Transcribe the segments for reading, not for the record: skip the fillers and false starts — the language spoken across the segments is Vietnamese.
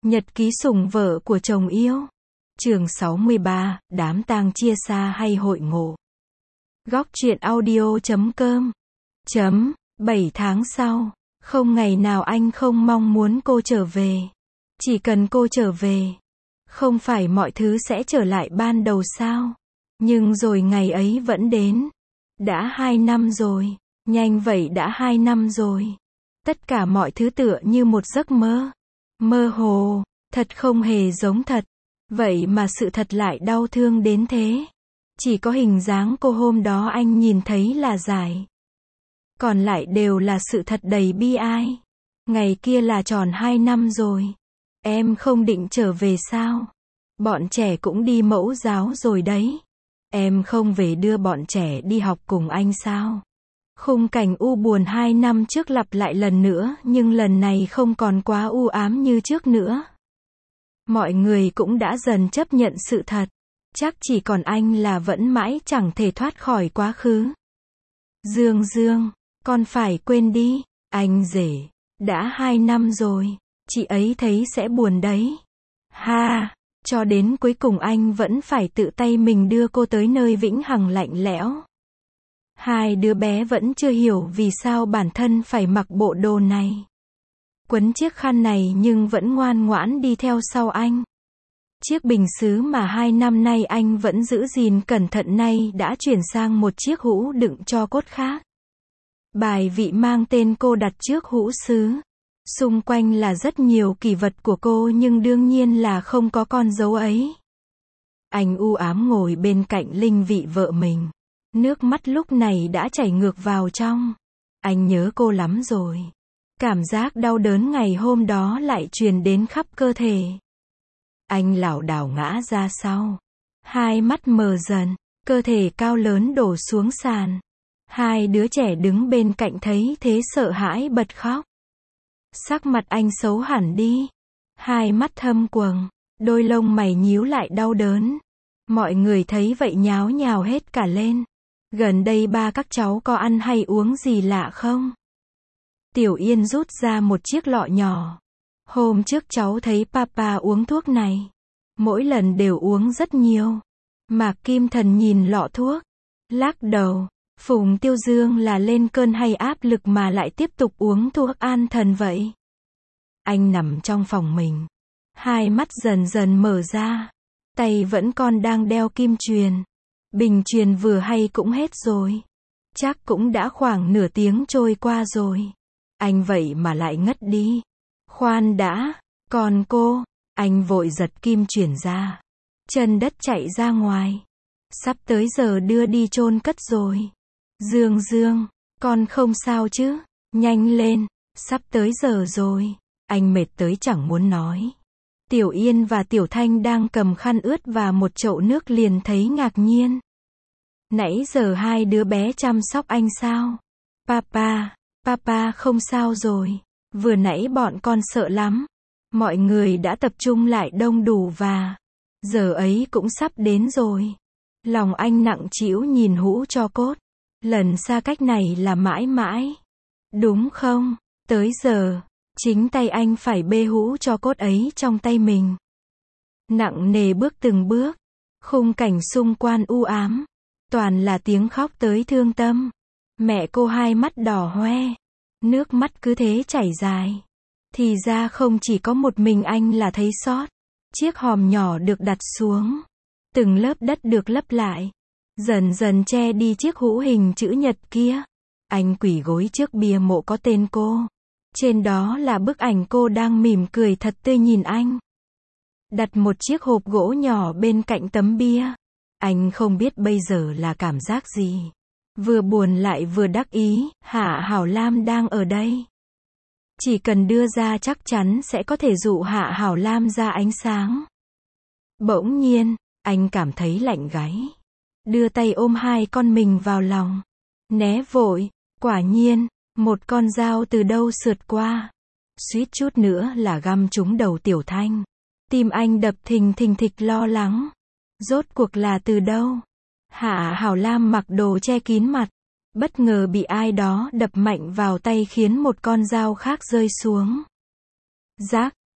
Nhật ký sủng vợ của chồng yêu. Chương 63, đám tang chia xa hay hội ngộ. Góc truyện audio.com. 7 tháng sau, không ngày nào anh không mong muốn cô trở về. Chỉ cần cô trở về, không phải mọi thứ sẽ trở lại ban đầu sao? Nhưng rồi ngày ấy vẫn đến. Đã 2 năm rồi, nhanh vậy đã 2 năm rồi. Tất cả mọi thứ tựa như một giấc mơ. Mơ hồ, thật không hề giống thật. Vậy mà sự thật lại đau thương đến thế. Chỉ có hình dáng cô hôm đó anh nhìn thấy là giải. Còn lại đều là sự thật đầy bi ai. Ngày kia là tròn 2 năm rồi. Em không định trở về sao? Bọn trẻ cũng đi mẫu giáo rồi đấy. Em không về đưa bọn trẻ đi học cùng anh sao? Khung cảnh u buồn 2 năm trước lặp lại lần nữa, nhưng lần này không còn quá u ám như trước nữa. Mọi người cũng đã dần chấp nhận sự thật. Chắc chỉ còn anh là vẫn mãi chẳng thể thoát khỏi quá khứ. Dương, con phải quên đi. Anh rể, đã 2 năm rồi. Chị ấy thấy sẽ buồn đấy. Ha, cho đến cuối cùng anh vẫn phải tự tay mình đưa cô tới nơi vĩnh hằng lạnh lẽo. Hai đứa bé vẫn chưa hiểu vì sao bản thân phải mặc bộ đồ này. Quấn chiếc khăn này nhưng vẫn ngoan ngoãn đi theo sau anh. Chiếc bình sứ mà 2 năm nay anh vẫn giữ gìn cẩn thận nay đã chuyển sang một chiếc hũ đựng tro cốt khác. Bài vị mang tên cô đặt trước hũ sứ. Xung quanh là rất nhiều kỷ vật của cô nhưng đương nhiên là không có con dấu ấy. Anh u ám ngồi bên cạnh linh vị vợ mình. Nước mắt lúc này đã chảy ngược vào trong. Anh nhớ cô lắm rồi. Cảm giác đau đớn ngày hôm đó lại truyền đến khắp cơ thể. Anh lảo đảo ngã ra sau. Hai mắt mờ dần, cơ thể cao lớn đổ xuống sàn. Hai đứa trẻ đứng bên cạnh thấy thế sợ hãi bật khóc. Sắc mặt anh xấu hẳn đi. Hai mắt thâm quầng, đôi lông mày nhíu lại đau đớn. Mọi người thấy vậy nháo nhào hết cả lên. Gần đây ba các cháu có ăn hay uống gì lạ không? Tiểu Yên rút ra một chiếc lọ nhỏ. Hôm trước cháu thấy papa uống thuốc này. Mỗi lần đều uống rất nhiều. Mạc Kim Thần nhìn lọ thuốc. Lắc đầu. Phùng Tiêu Dương là lên cơn hay áp lực mà lại tiếp tục uống thuốc an thần vậy? Anh nằm trong phòng mình. Hai mắt dần dần mở ra. Tay vẫn còn đang đeo kim chuyền. Bình chuyền vừa hay cũng hết rồi. Chắc cũng đã khoảng nửa tiếng trôi qua rồi. Anh vậy mà lại ngất đi. Khoan đã, còn cô? Anh vội giật kim chuyền ra. Chân đất chạy ra ngoài. Sắp tới giờ đưa đi chôn cất rồi. Dương, con không sao chứ? Nhanh lên, sắp tới giờ rồi. Anh mệt tới chẳng muốn nói. Tiểu Yên và Tiểu Thanh đang cầm khăn ướt và một chậu nước liền thấy ngạc nhiên. Nãy giờ hai đứa bé chăm sóc anh sao? Papa không sao rồi. Vừa nãy bọn con sợ lắm. Mọi người đã tập trung lại đông đủ và giờ ấy cũng sắp đến rồi. Lòng anh nặng trĩu nhìn hũ tro cốt. Lần xa cách này là mãi mãi. Đúng không? Tới giờ, chính tay anh phải bê hũ tro cốt ấy trong tay mình. Nặng nề bước từng bước. Khung cảnh xung quanh u ám. Toàn là tiếng khóc tới thương tâm. Mẹ cô hai mắt đỏ hoe. Nước mắt cứ thế chảy dài. Thì ra không chỉ có một mình anh là thấy xót. Chiếc hòm nhỏ được đặt xuống. Từng lớp đất được lấp lại. Dần dần che đi chiếc hũ hình chữ nhật kia. Anh quỳ gối trước bia mộ có tên cô. Trên đó là bức ảnh cô đang mỉm cười thật tươi nhìn anh. Đặt một chiếc hộp gỗ nhỏ bên cạnh tấm bia. Anh không biết bây giờ là cảm giác gì. Vừa buồn lại vừa đắc ý, Hạ Hảo Lam đang ở đây. Chỉ cần đưa ra chắc chắn sẽ có thể dụ Hạ Hảo Lam ra ánh sáng. Bỗng nhiên, anh cảm thấy lạnh gáy. Đưa tay ôm hai con mình vào lòng. Né vội, quả nhiên, một con dao từ đâu sượt qua. Suýt chút nữa là găm trúng đầu Tiểu Thanh. Tim anh đập thình thịch lo lắng. Rốt cuộc là từ đâu? Hạ Hảo Lam mặc đồ che kín mặt. Bất ngờ bị ai đó đập mạnh vào tay khiến một con dao khác rơi xuống. Rác,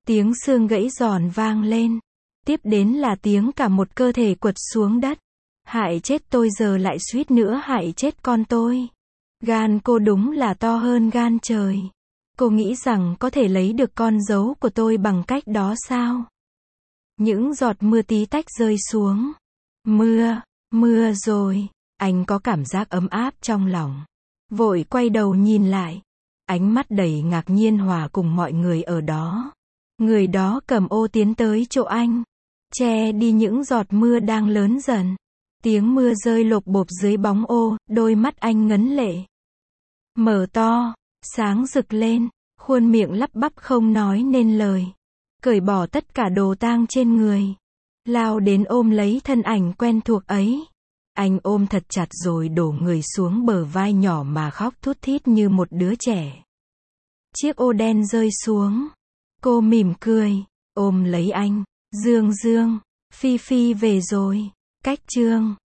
Tiếng xương gãy giòn vang lên. Tiếp đến là tiếng cả một cơ thể quật xuống đất. Hại chết tôi giờ lại suýt nữa hại chết con tôi. Gan cô đúng là to hơn gan trời. Cô nghĩ rằng có thể lấy được con dấu của tôi bằng cách đó sao? Những giọt mưa tí tách rơi xuống. Mưa rồi. Anh có cảm giác ấm áp trong lòng. Vội quay đầu nhìn lại. Ánh mắt đầy ngạc nhiên hòa cùng mọi người ở đó. Người đó cầm ô tiến tới chỗ anh. Che đi những giọt mưa đang lớn dần. Tiếng mưa rơi lộp bộp dưới bóng ô, đôi mắt anh ngấn lệ. Mở to, sáng rực lên, khuôn miệng lắp bắp không nói nên lời. Cởi bỏ tất cả đồ tang trên người. Lao đến ôm lấy thân ảnh quen thuộc ấy. Anh ôm thật chặt rồi đổ người xuống bờ vai nhỏ mà khóc thút thít như một đứa trẻ. Chiếc ô đen rơi xuống. Cô mỉm cười, ôm lấy anh. Dương, Phi Phi về rồi. Cách chương